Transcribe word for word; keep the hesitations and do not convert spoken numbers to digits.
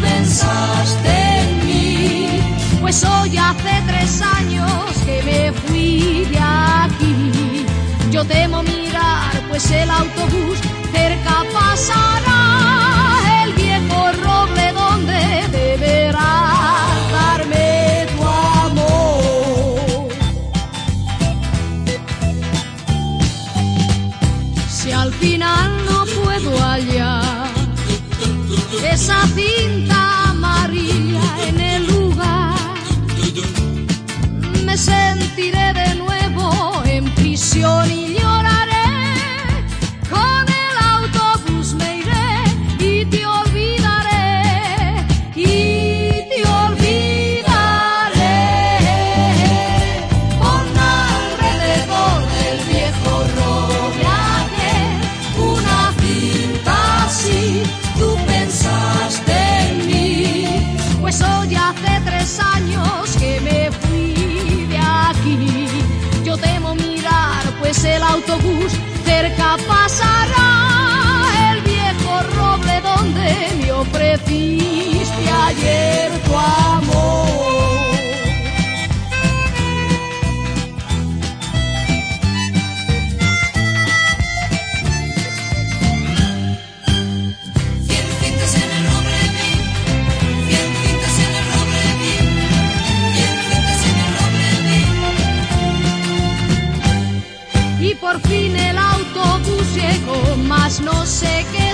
pensaste en mí. Pues hoy hace tres años que me fui de aquí. Yo temo mirar, pues el autobús cerca pasará, el viejo roble donde deberás darme tu amor. Si al final no puedo hallar esa cinta amarilla en el lugar, me sentiré de nuevo en prisión y lloraré. Con el autobús me iré y te olvidaré, y te olvidaré. Pon alrededor del viejo roble aquel una cinta así, tú pensaste en mí. Pues hoy hace tres años que me fui de aquí. Yo temo mirar, pues el autobús cerca pasará, el viejo roble donde me ofreciste ayer tu amor. Cien cintas en el roble vi, cien cintas en el roble vi, cien cintas en el roble vi. Y por fin el autobús llegó, mas no sé qué